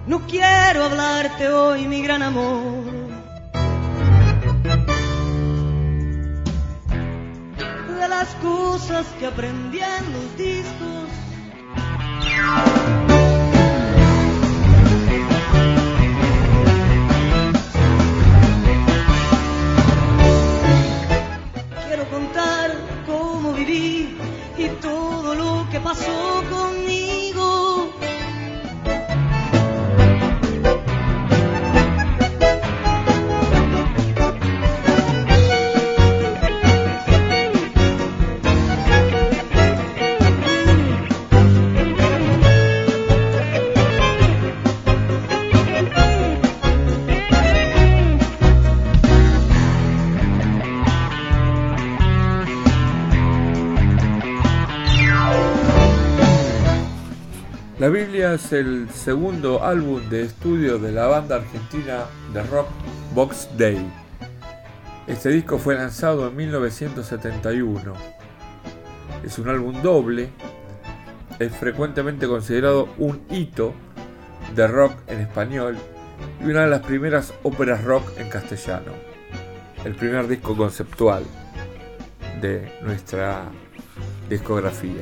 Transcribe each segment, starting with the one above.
No quiero hablarte hoy, mi gran amor, de las cosas que aprendí en los discos. Quiero contar cómo viví y todo lo que pasó conmigo. La Biblia es el segundo álbum de estudio de la banda argentina de rock Box Day. Este disco fue lanzado en 1971. Es un álbum doble. Es frecuentemente considerado un hito de rock en español y una de las primeras óperas rock en castellano. El primer disco conceptual de nuestra discografía.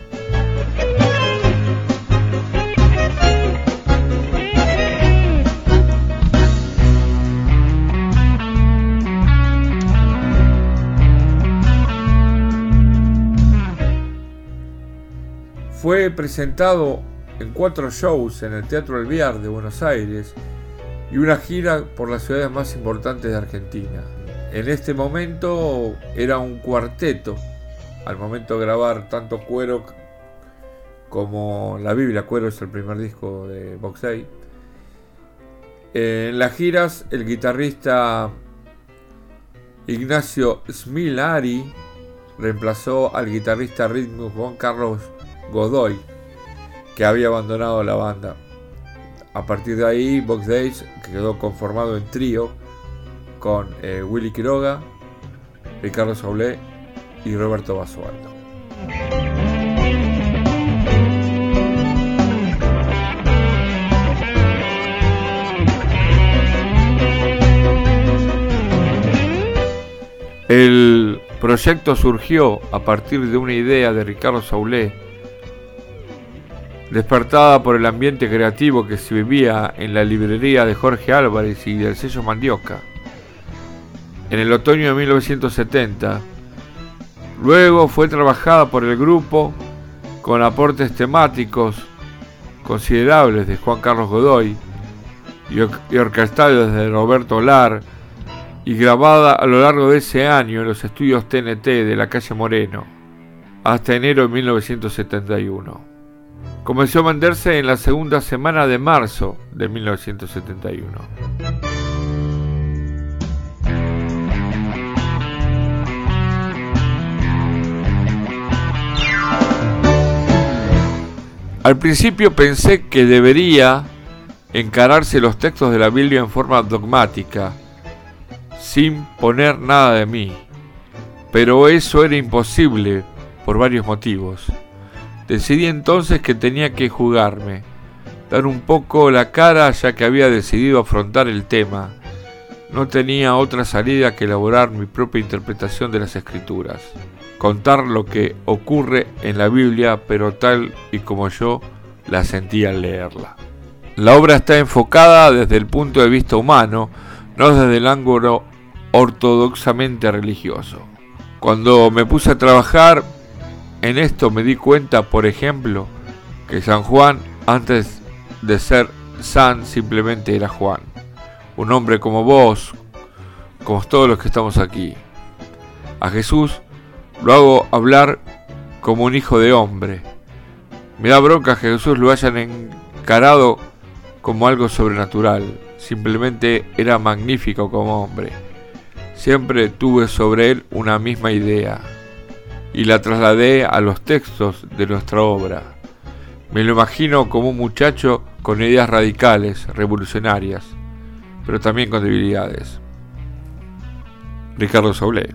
Fue presentado en 4 shows en el Teatro Alvear de Buenos Aires y una gira por las ciudades más importantes de Argentina. En este momento era un cuarteto, al momento de grabar tanto Cuero como La Biblia. Cuero es el primer disco de Box Day. En las giras, el guitarrista Ignacio Smilari reemplazó al guitarrista rítmico Juan Carlos Godoy, que había abandonado la banda. A partir de ahí, Box Days quedó conformado en trío con Willy Quiroga, Ricardo Saulé y Roberto Basualdo. El proyecto surgió a partir de una idea de Ricardo Saulé, despertada por el ambiente creativo que se vivía en la librería de Jorge Álvarez y del sello Mandioca en el otoño de 1970. Luego fue trabajada por el grupo con aportes temáticos considerables de Juan Carlos Godoy y orquestados de Roberto Lar, y grabada a lo largo de ese año en los estudios TNT de la calle Moreno hasta enero de 1971. Comenzó a venderse en la segunda semana de marzo de 1971. Al principio pensé que debería encararse los textos de la Biblia en forma dogmática, sin poner nada de mí, pero eso era imposible por varios motivos. Decidí entonces que tenía que jugarme, dar un poco la cara, ya que había decidido afrontar el tema. No tenía otra salida que elaborar mi propia interpretación de las Escrituras, contar lo que ocurre en la Biblia, pero tal y como yo la sentía al leerla. La obra está enfocada desde el punto de vista humano, no desde el ángulo ortodoxamente religioso. Cuando me puse a trabajar en esto me di cuenta, por ejemplo, que San Juan, antes de ser San, simplemente era Juan. Un hombre como vos, como todos los que estamos aquí. A Jesús lo hago hablar como un hijo de hombre. Me da bronca que Jesús lo hayan encarado como algo sobrenatural. Simplemente era magnífico como hombre. Siempre tuve sobre él una misma idea y la trasladé a los textos de nuestra obra. Me lo imagino como un muchacho con ideas radicales, revolucionarias, pero también con debilidades. Ricardo Saulé.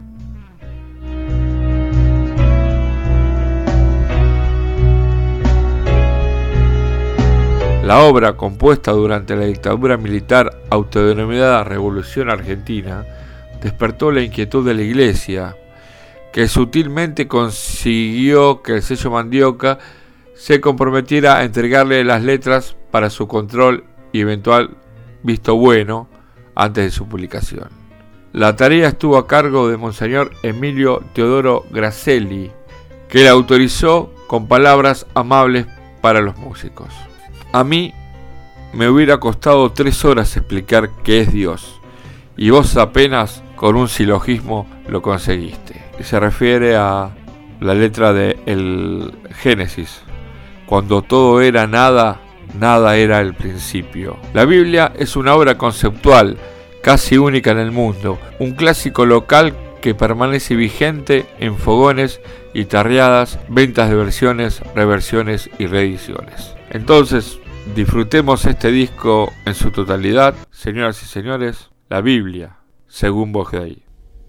La obra, compuesta durante la dictadura militar autodenominada Revolución Argentina, despertó la inquietud de la Iglesia, que sutilmente consiguió que el sello Mandioca se comprometiera a entregarle las letras para su control y eventual visto bueno antes de su publicación. La tarea estuvo a cargo de Monseñor Emilio Teodoro Gracelli, que la autorizó con palabras amables para los músicos. A mí me hubiera costado 3 horas explicar qué es Dios, y vos apenas con un silogismo lo conseguiste. Se refiere a la letra de el Génesis. Cuando todo era nada, nada era el principio. La Biblia es una obra conceptual, casi única en el mundo, un clásico local que permanece vigente en fogones y tarriadas, ventas de versiones, reversiones y reediciones. Entonces, disfrutemos este disco en su totalidad, señoras y señores, la Biblia, según Bojday.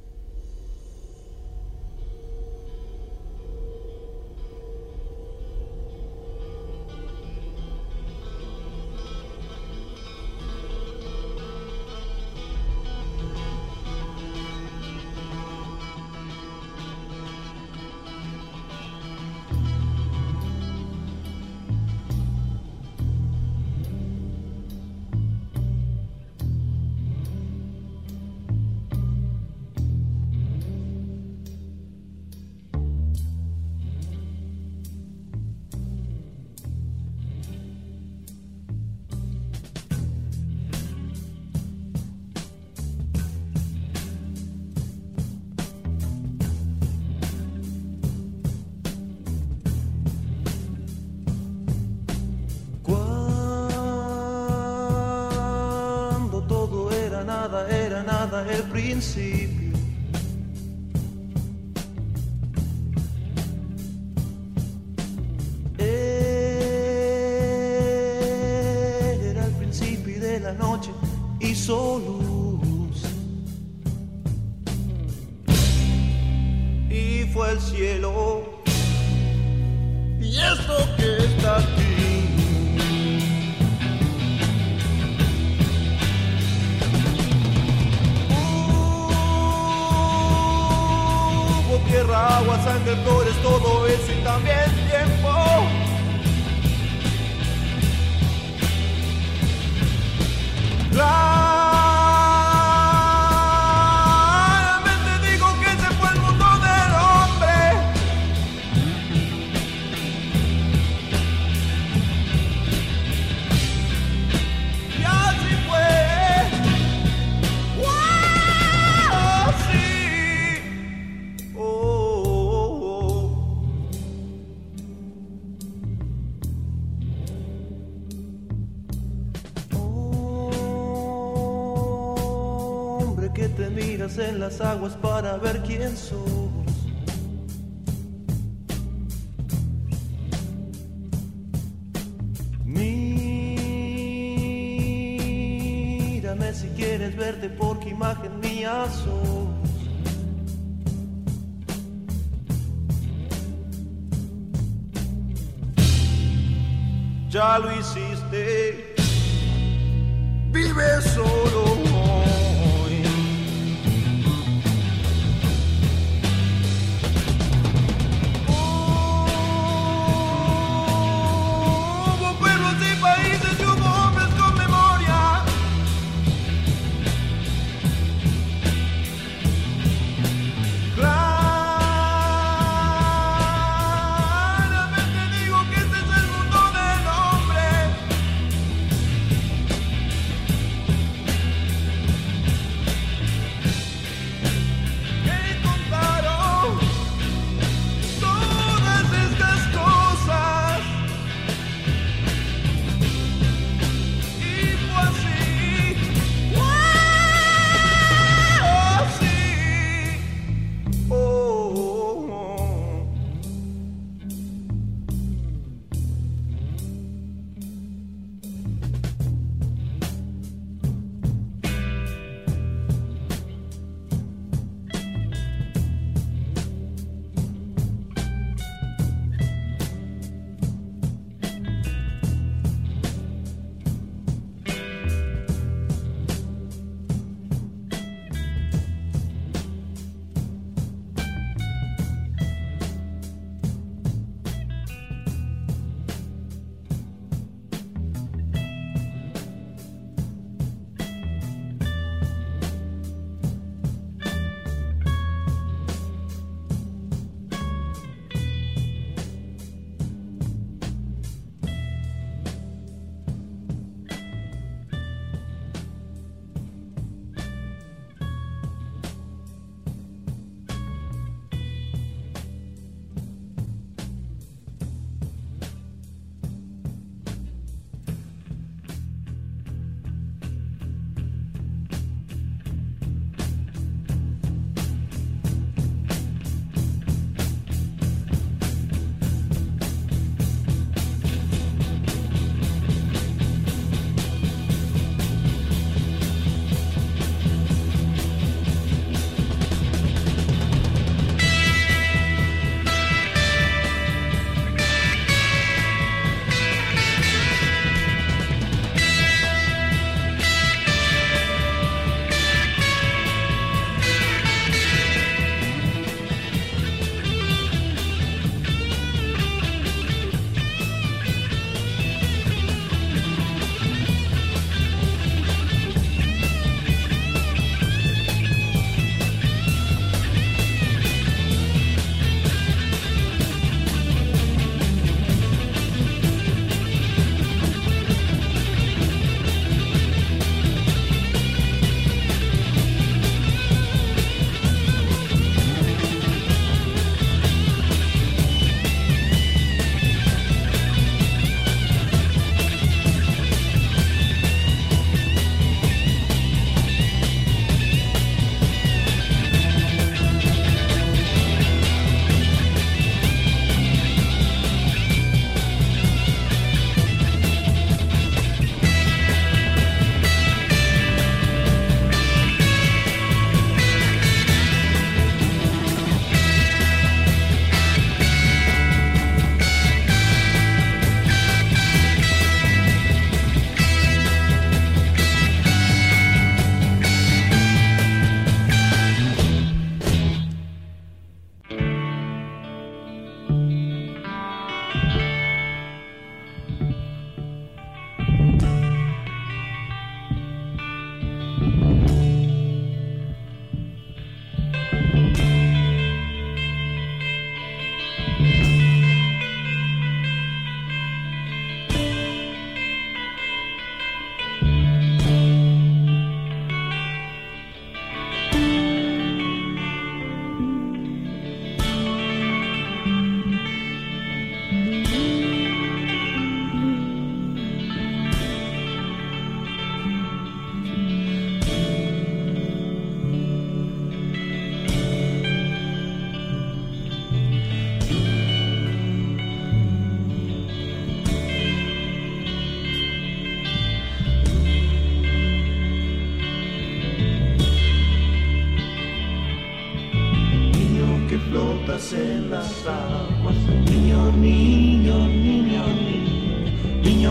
El principio era el principio de la noche, hizo luz y fue el cielo y esto que está aquí. Tierra, agua, sangre, flores, todo eso y también tiempo. Claramente digo que ese fue el mundo del hombre. Y así fue. ¡Wow! Sí. Que te miras en las aguas para ver quién sos. Mírame si quieres verte porque imagen mía sos. Ya lo hiciste, vive solo.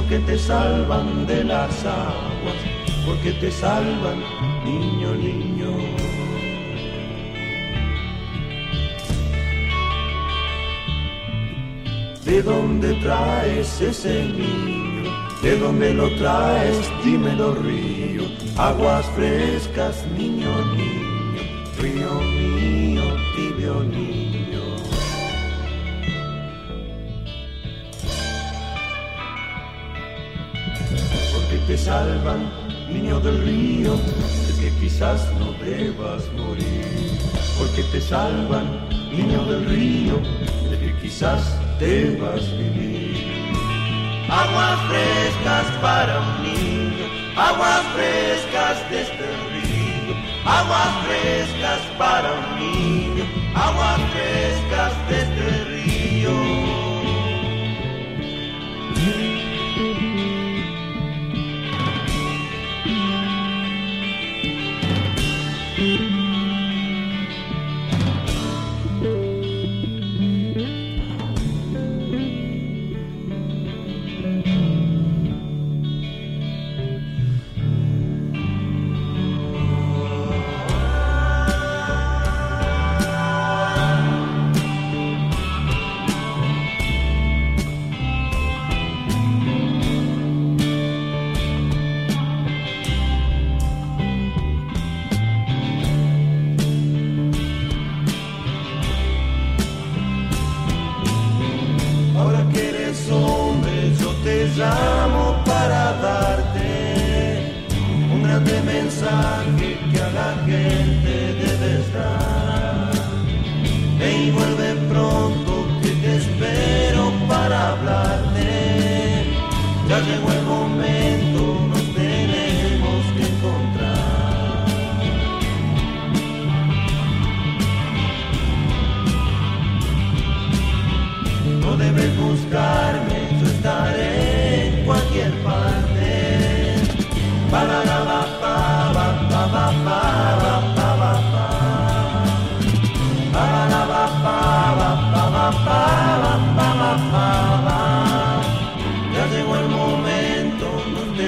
porque te salvan de las aguas, porque te salvan, niño, niño. ¿De dónde traes ese niño? ¿De dónde lo traes? Dímelo, río. Aguas frescas, niño, niño. Río mío, tibio niño. Porque te salvan, niño del río, de que quizás no debas morir. Porque te salvan, niño del río, de que quizás debas vivir. Aguas frescas para un niño, aguas frescas de este río. Aguas frescas para un niño, aguas frescas de este río. Llamo para darte un grande mensaje que a la gente debes dar. Ven y vuelve pronto que te espero para hablarte. Ya llegó el momento, nos tenemos que encontrar. No debes buscarme, yo estaré cualquier parte. Para la ba pa ba pa ba pa ba ba pa. Para la ba pa ba pa ba pa ba pa ba pa. Ya llegó el momento, nos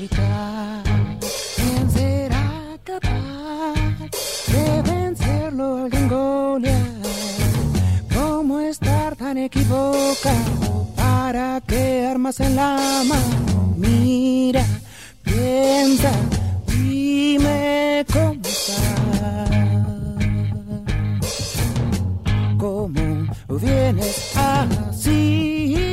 gritar. ¿Quién será capaz de vencerlo al gran Goliat? ¿Cómo estar tan equivocado? ¿Para qué armas en la mano? Mira, piensa, dime cómo estás. ¿Cómo vienes así?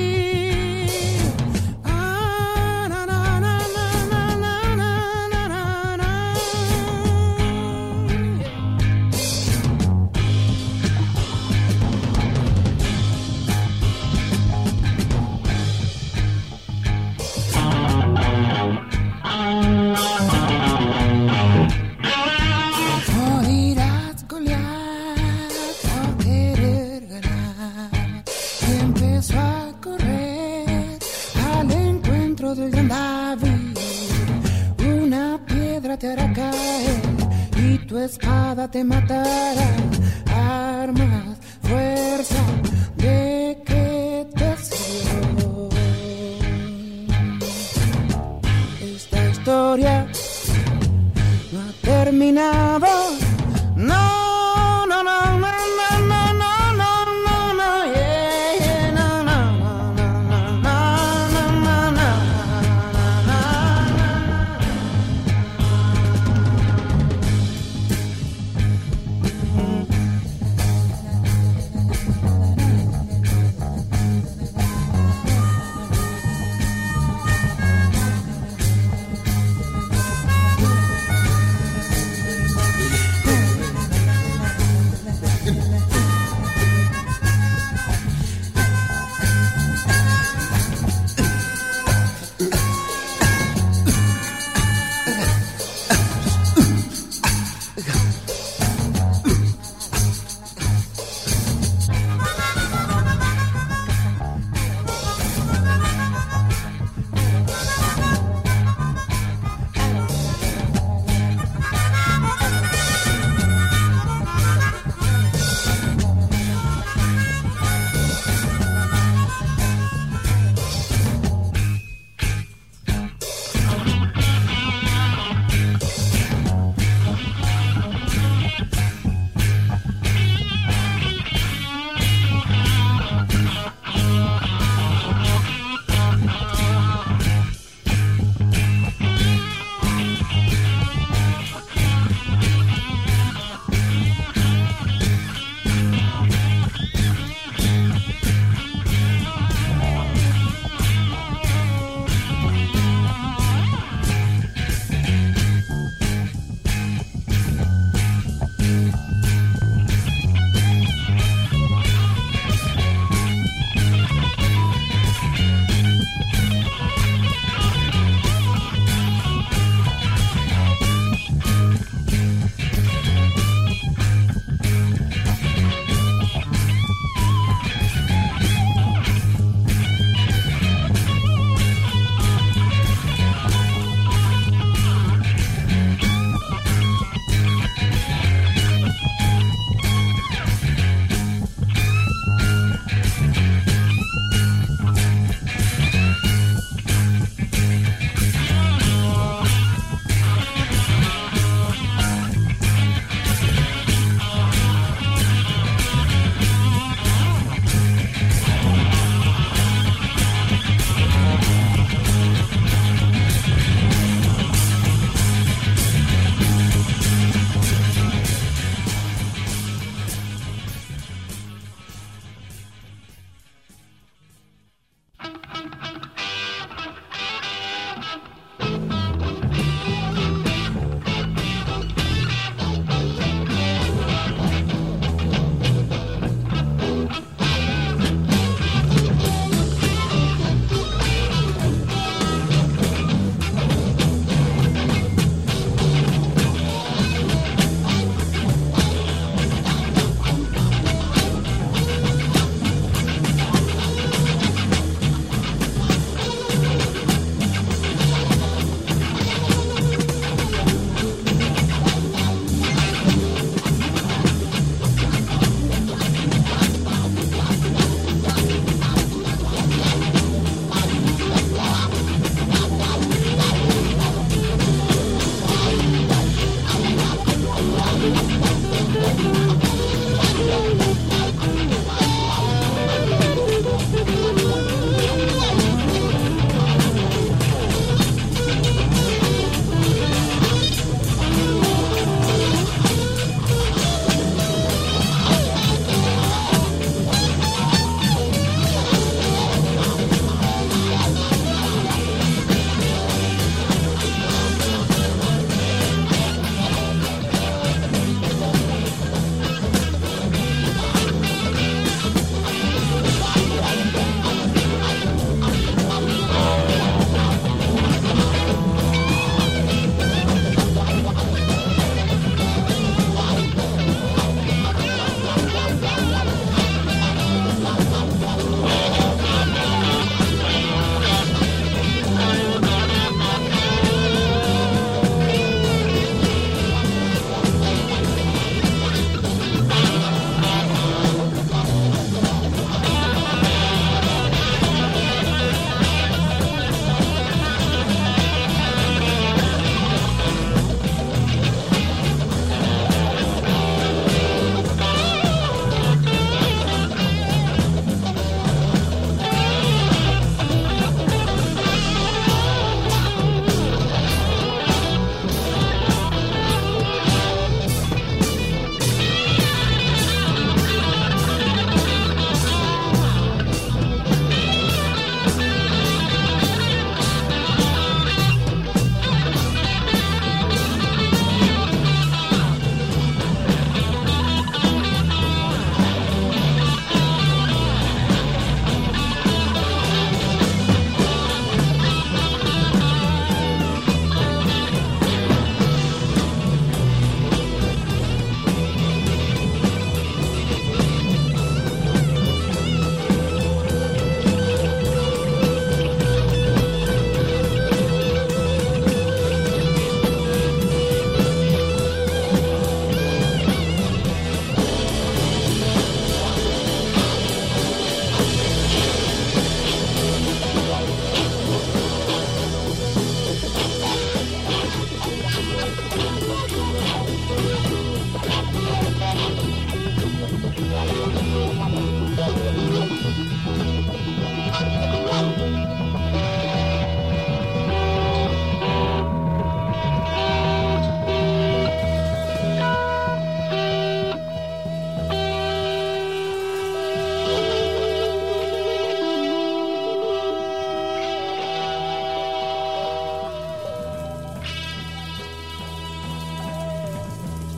Te hará caer y tu espada te matará. Armas, fuerza, ¿de qué te sirvió? Esta historia no ha terminado. No, no, no, no, no, no, no, no, no, no, yeah, yeah, no, no, no, no, no, no, no, no.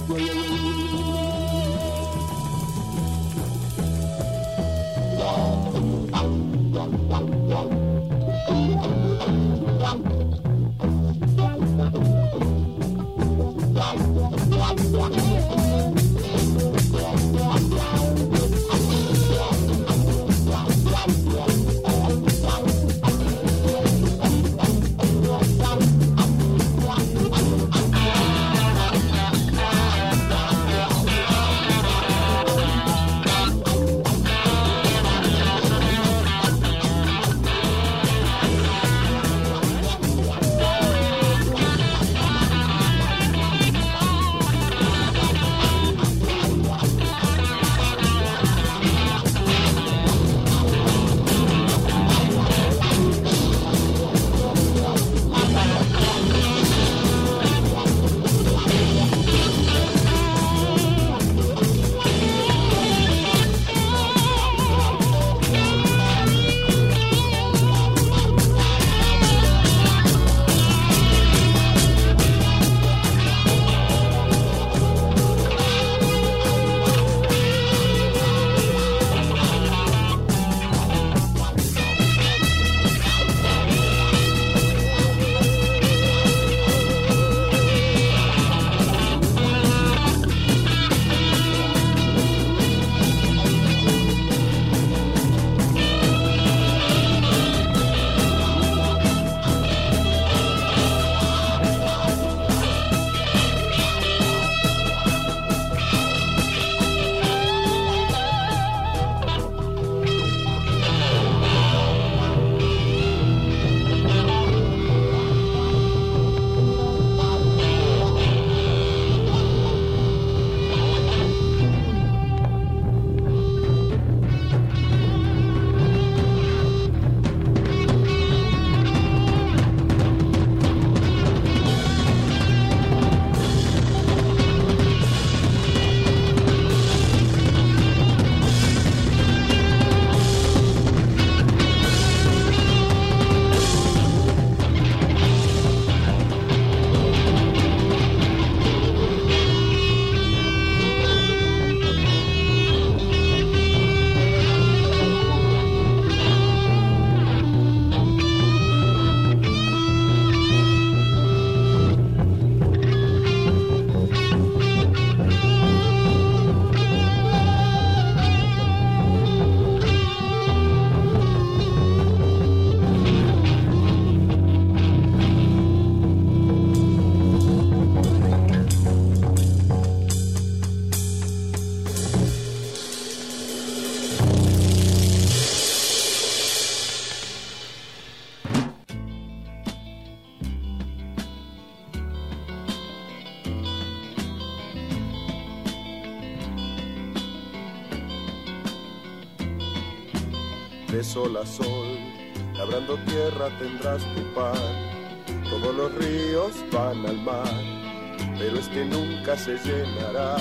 de sol a sol, labrando tierra tendrás tu pan. Todos los ríos van al mar, pero este nunca se llenará.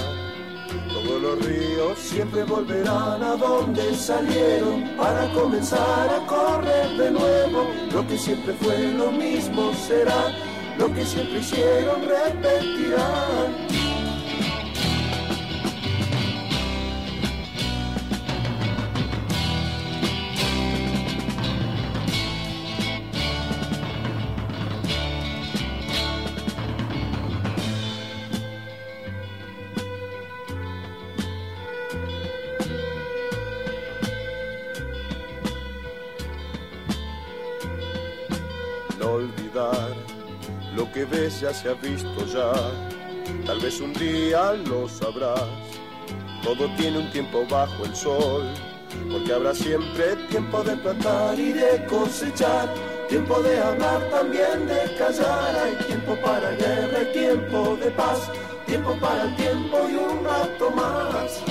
Todos los ríos siempre volverán a donde salieron, para comenzar a correr de nuevo. Lo que siempre fue lo mismo será, lo que siempre hicieron repetirán. Lo que ves ya se ha visto ya, tal vez un día lo sabrás. Todo tiene un tiempo bajo el sol, porque habrá siempre tiempo de plantar y de cosechar, tiempo de hablar, también de callar. Hay tiempo para guerra y tiempo de paz, tiempo para el tiempo y un rato más.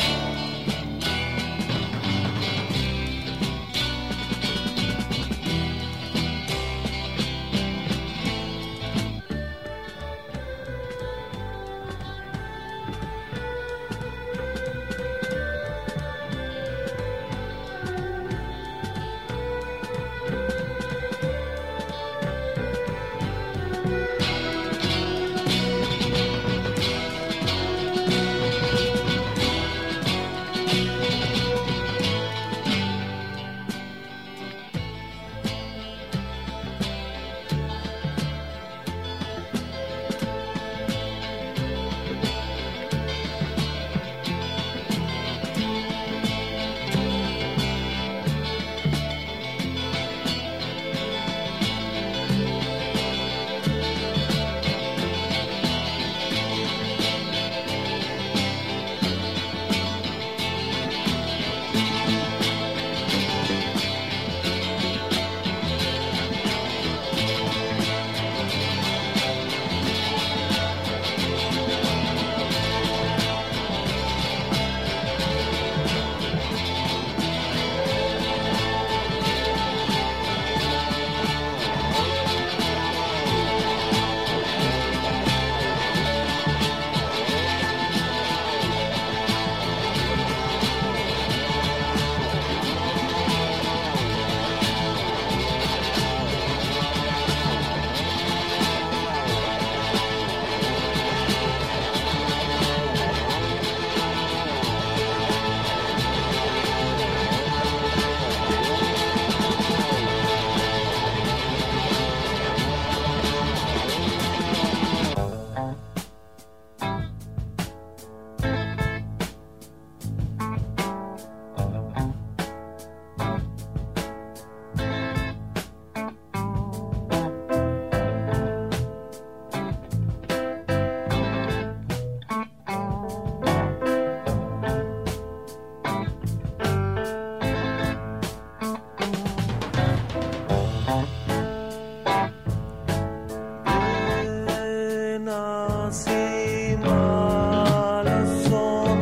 buenas y malas son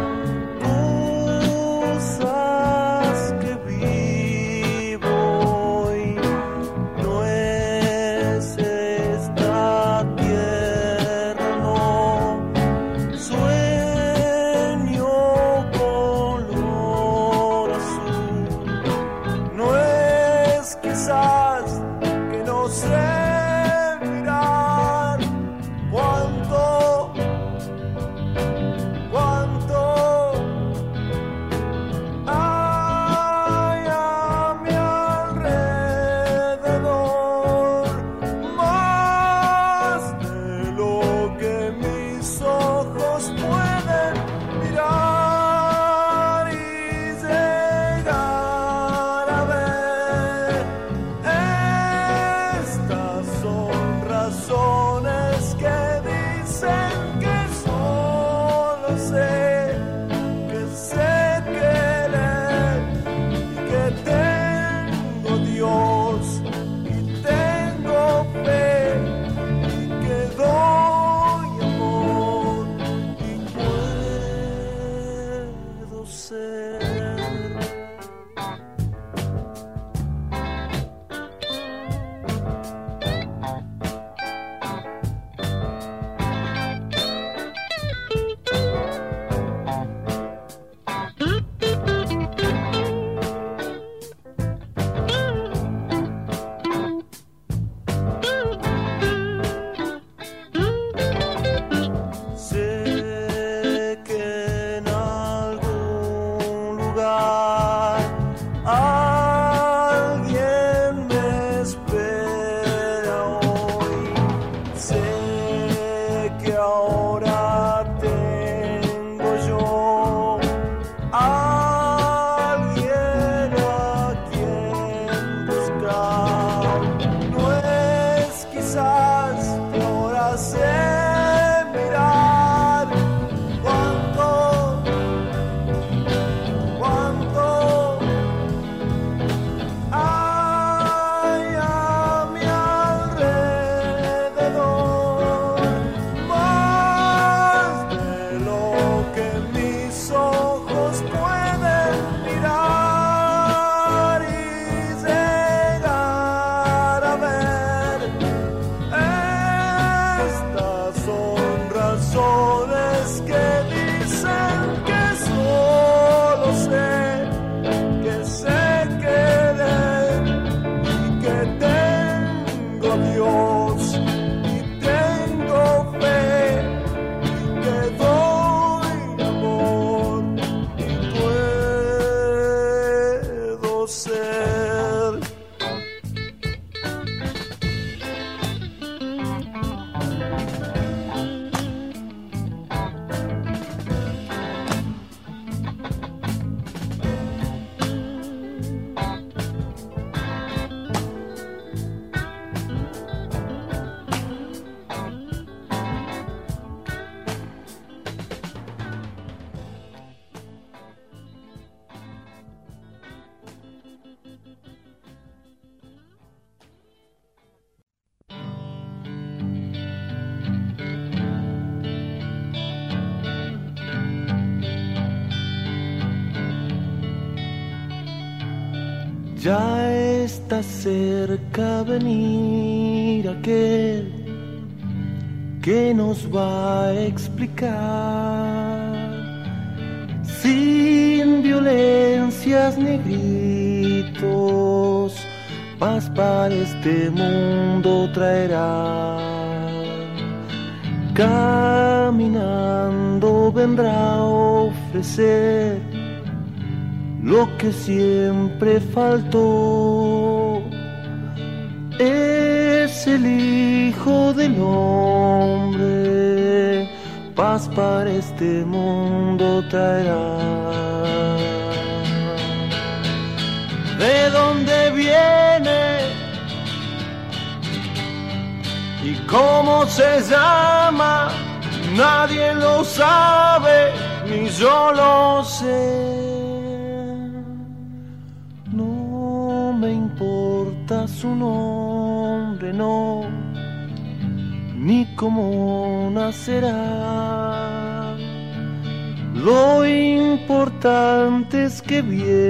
cosas que vivo hoy. No es esta tierra, no. Sueño color azul. No es quizás que no sé mirar cuánto hay a mi alrededor, más de lo que mis ojos pueden mirar y llegar a ver. Estas son razones que dicen que solo sé querer y que tengo Dios y tengo fe y que doy amor y puedo ser. Sé que en algún lugar alguien me espera hoy. Sé que ahora tengo yo alguien a quien buscar. No es quizás que ahora sé mirar cuánto hay a mi alrededor, más de lo que mis ojos pueden mirar y llegar a ver. Estas son razones que dicen que solo sé querer y que tengo Dios y tengo fe y que doy amor y puedo ser. Ya está cerca venir aquel que nos va a explicar sin violencias ni gritos, paz para este mundo traerá. Caminando vendrá a ofrecer lo que siempre faltó. Es el Hijo del Hombre, paz para este mundo traerá. ¿De dónde viene? ¿Y cómo se llama? Nadie lo sabe, ni yo lo sé. No me importa su nombre, no. ni cómo nacerá. Lo importante es que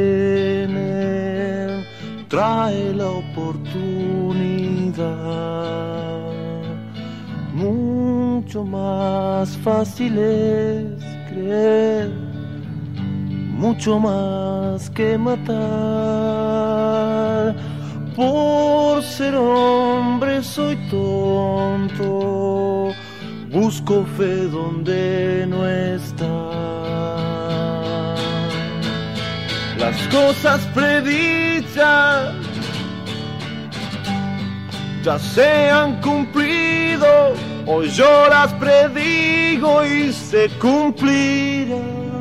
viene, trae la oportunidad. Mucho más fácil es creer, mucho más que matar. Por ser hombre soy tonto, busco fe donde no está. Las cosas predichas ya se han cumplido, hoy yo las predigo y se cumplirán.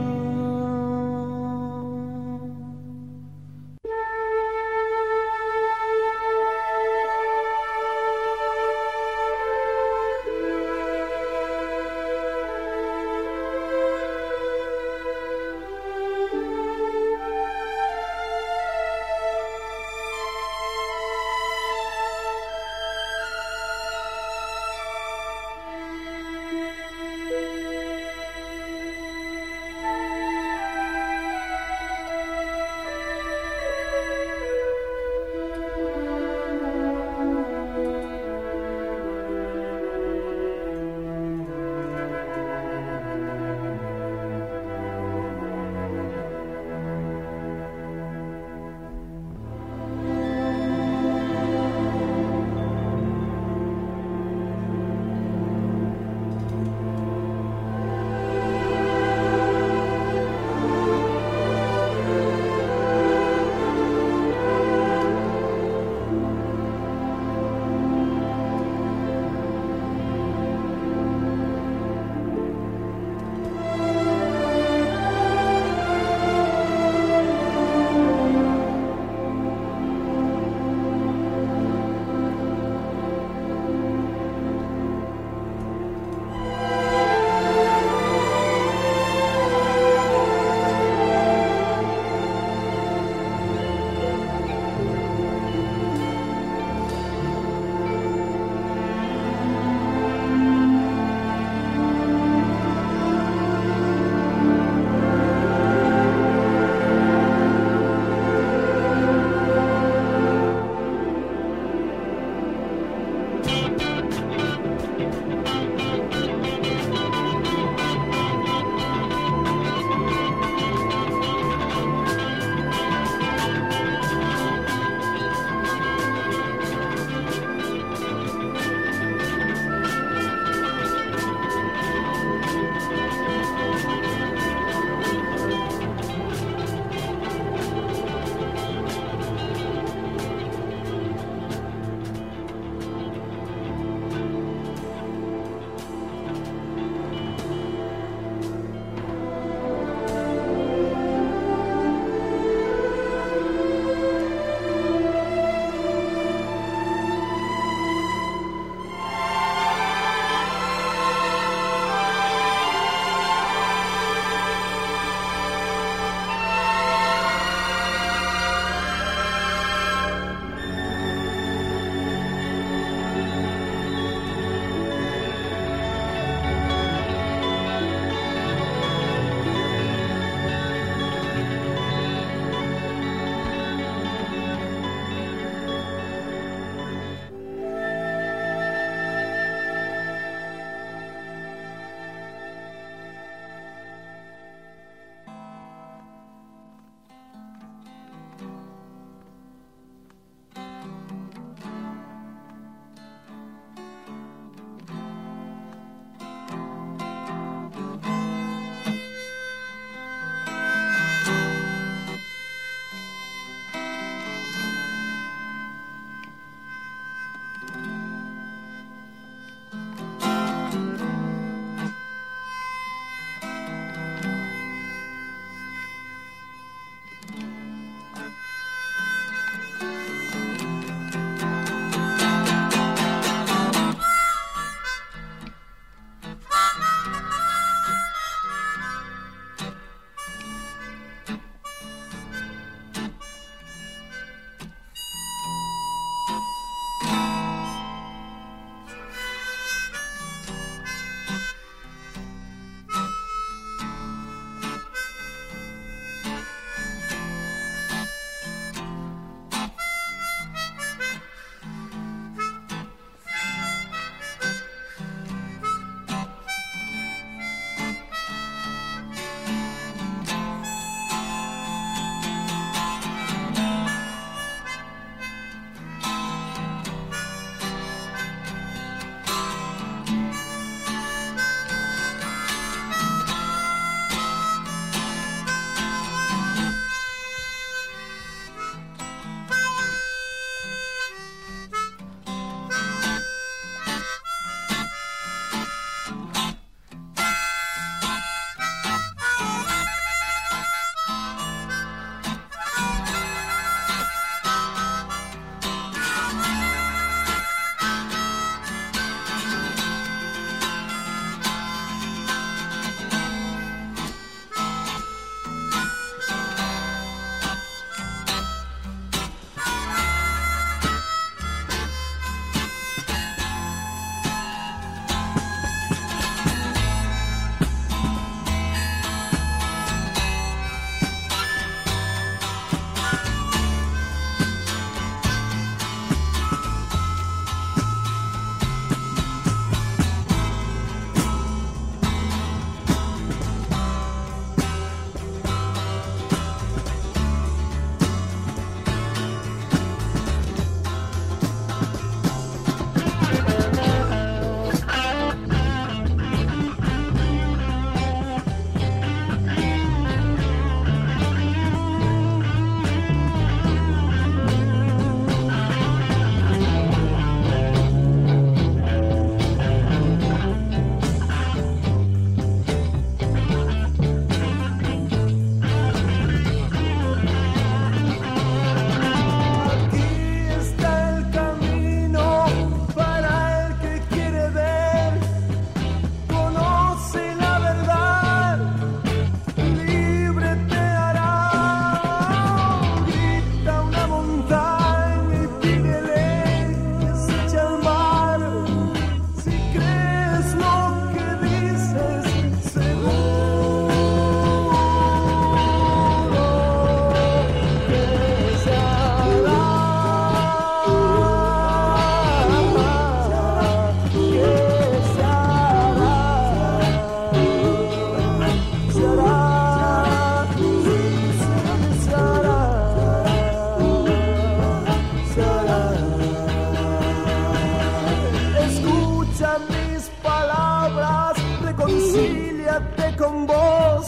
palabras, reconcíliate con vos.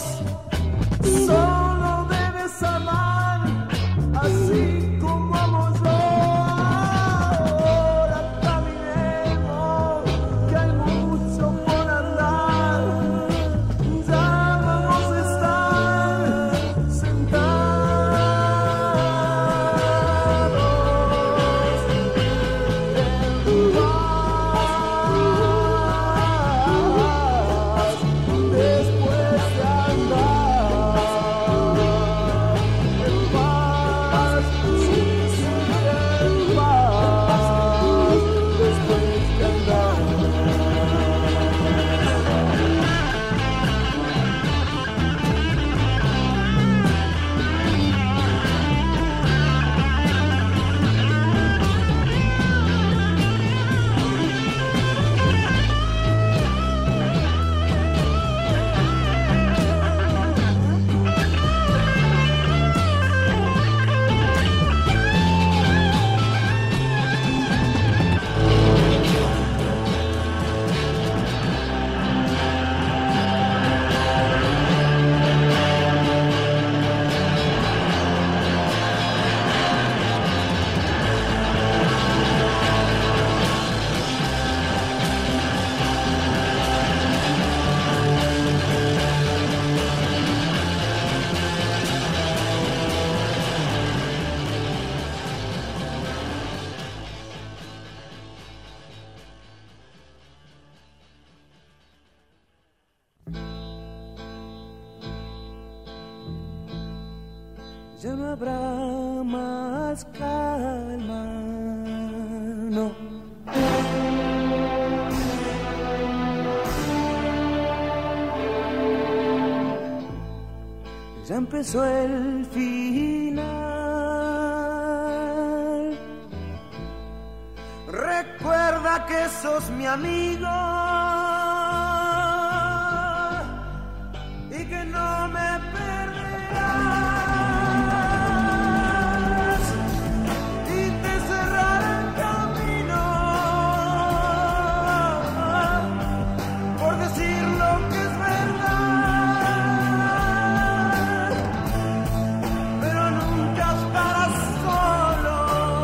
Solo debes amar así como amo yo. Ahora caminemos, que hay mucho por andar. Ya vamos a estar sentados en paz, después de andar en paz, sí, en paz, después de andar. Ya no habrá más calma, no. Ya empezó el final. Recuerda que sos mi amigo y que no me perderás, y te cerraré el camino por decir lo que es verdad, pero nunca estarás solo,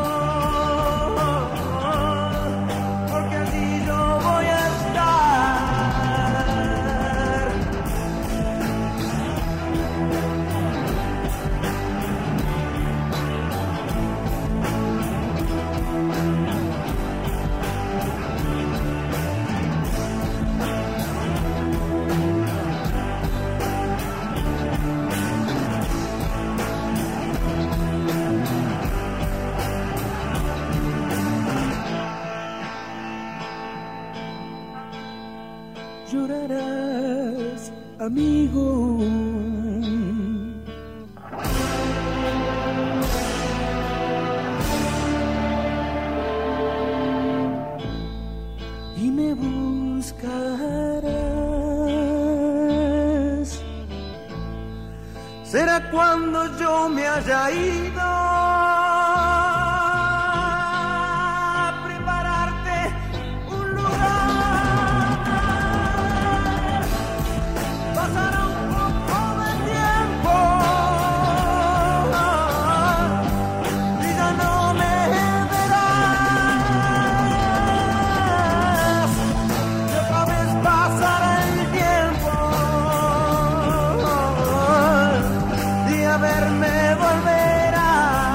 porque allí yo voy a estar. Llorarás, amigo. Y me buscarás. Será cuando yo me haya ido a prepararte un lugar. Pasará un poco de tiempo y ya no me verás. Y otra vez pasará el tiempo y a verme volverás.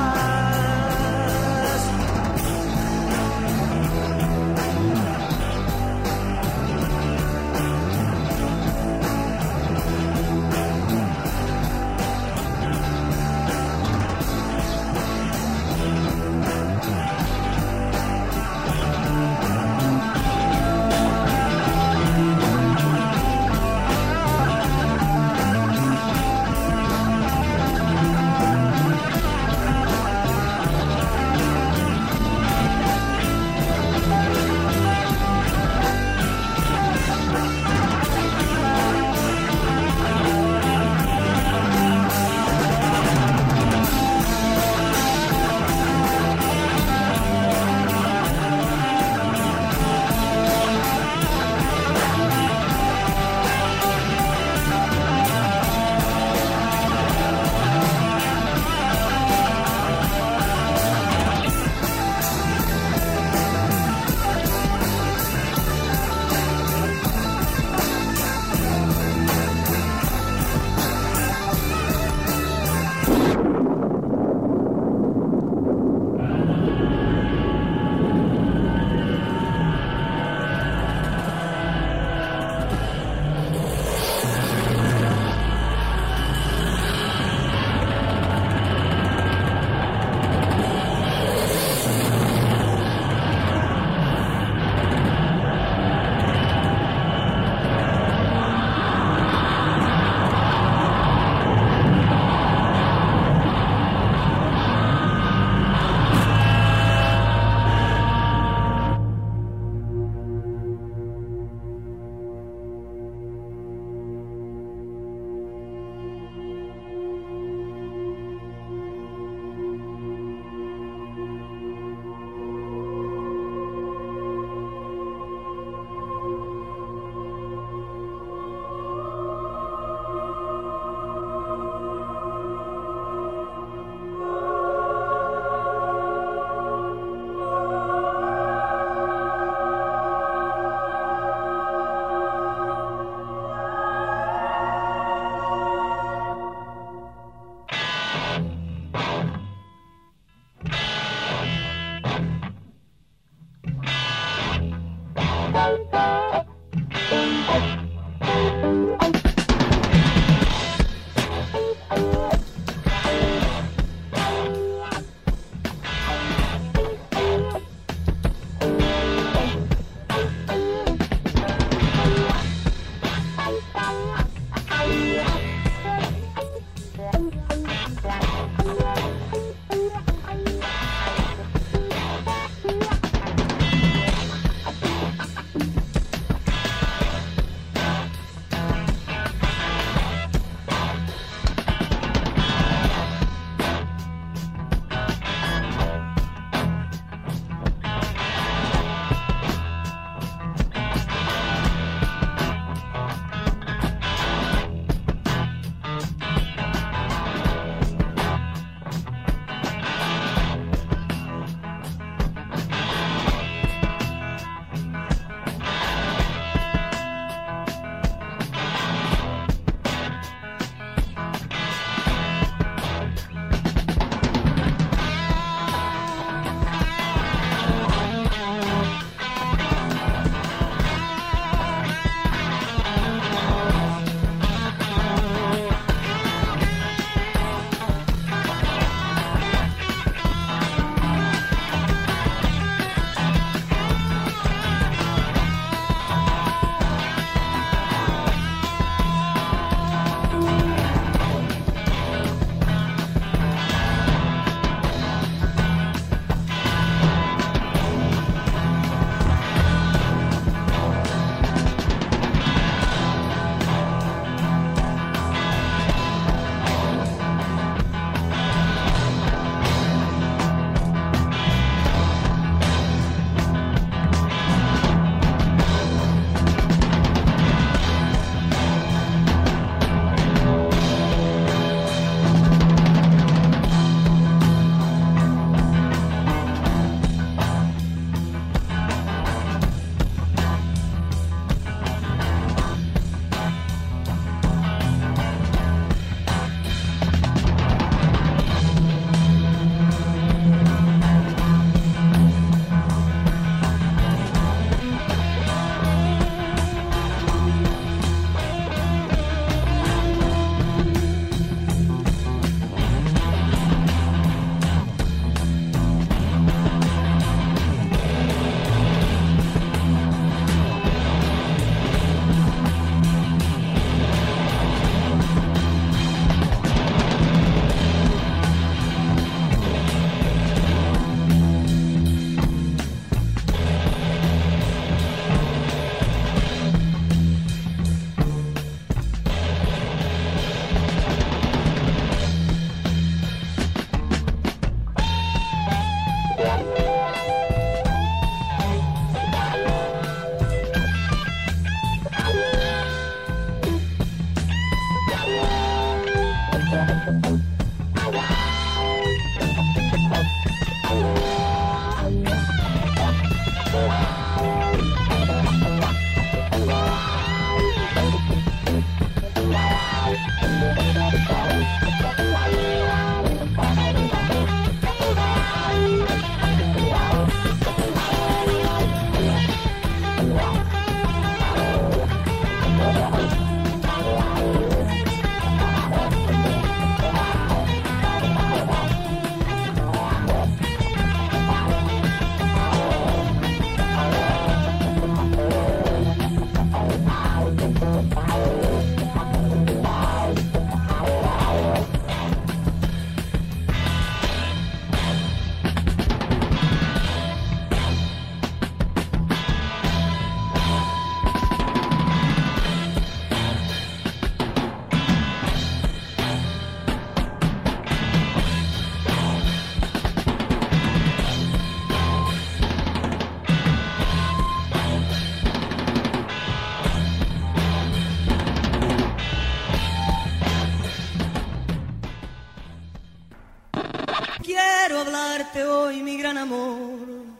Quiero hablarte hoy, mi gran amor,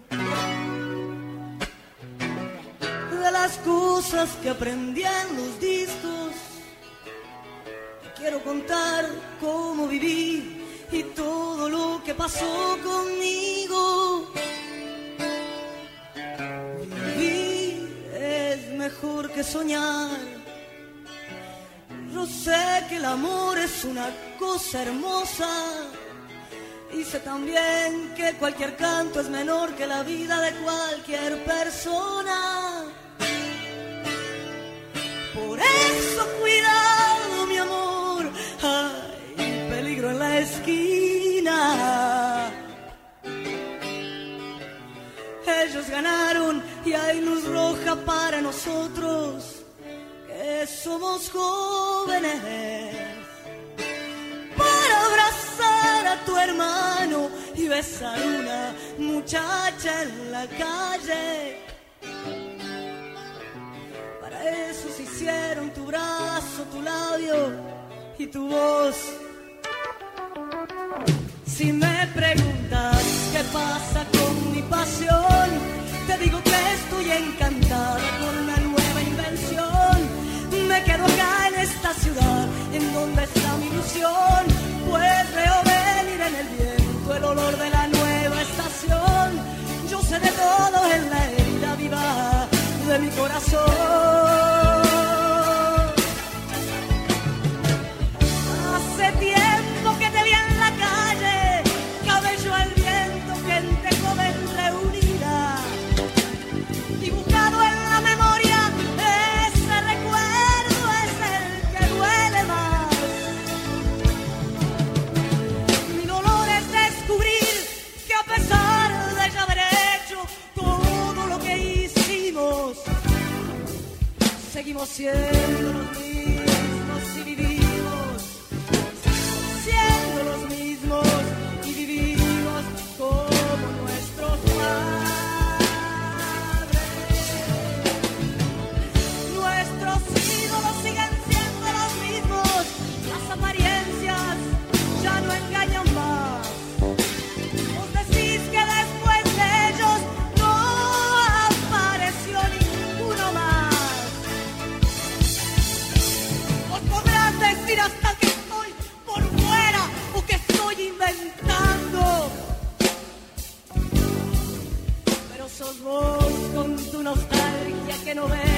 de las cosas que aprendí en los discos. Te quiero contar cómo viví y todo lo que pasó conmigo. Vivir es mejor que soñar. Yo sé que el amor es una cosa hermosa. Y sé también que cualquier canto es menor que la vida de cualquier persona. Por eso cuidado, mi amor, hay peligro en la esquina. Ellos ganaron y hay luz roja para nosotros, que somos jóvenes. Para abrazar a tu hermano y besar a una muchacha en la calle. Para eso se hicieron tu brazo, tu labio y tu voz. Si me preguntas qué pasa con mi pasión, te digo que estoy encantada con una nueva invención. Me quedo acá en esta ciudad, en donde está mi ilusión, pues veo venir en el viento el olor de la nueva estación. Yo sé de todo en la herida viva de mi corazón. Hace tiempo que te vi en la calle, cabello al viento, gente joven reunida, dibujado en la memoria. Ese recuerdo es el que duele más. Mi dolor es descubrir que a pesar de ya haber hecho todo lo que hicimos, seguimos siendo los mismos y vivimos, siendo los mismos y vivimos como nuestros padres. Nuestros ídolos siguen siendo los mismos, las apariencias ya no engañan más. Vos decís que después de ellos no apareció ninguno más. Vos podrás decir hasta que estoy por fuera o que estoy inventando, pero sos vos con tu nostalgia que no ves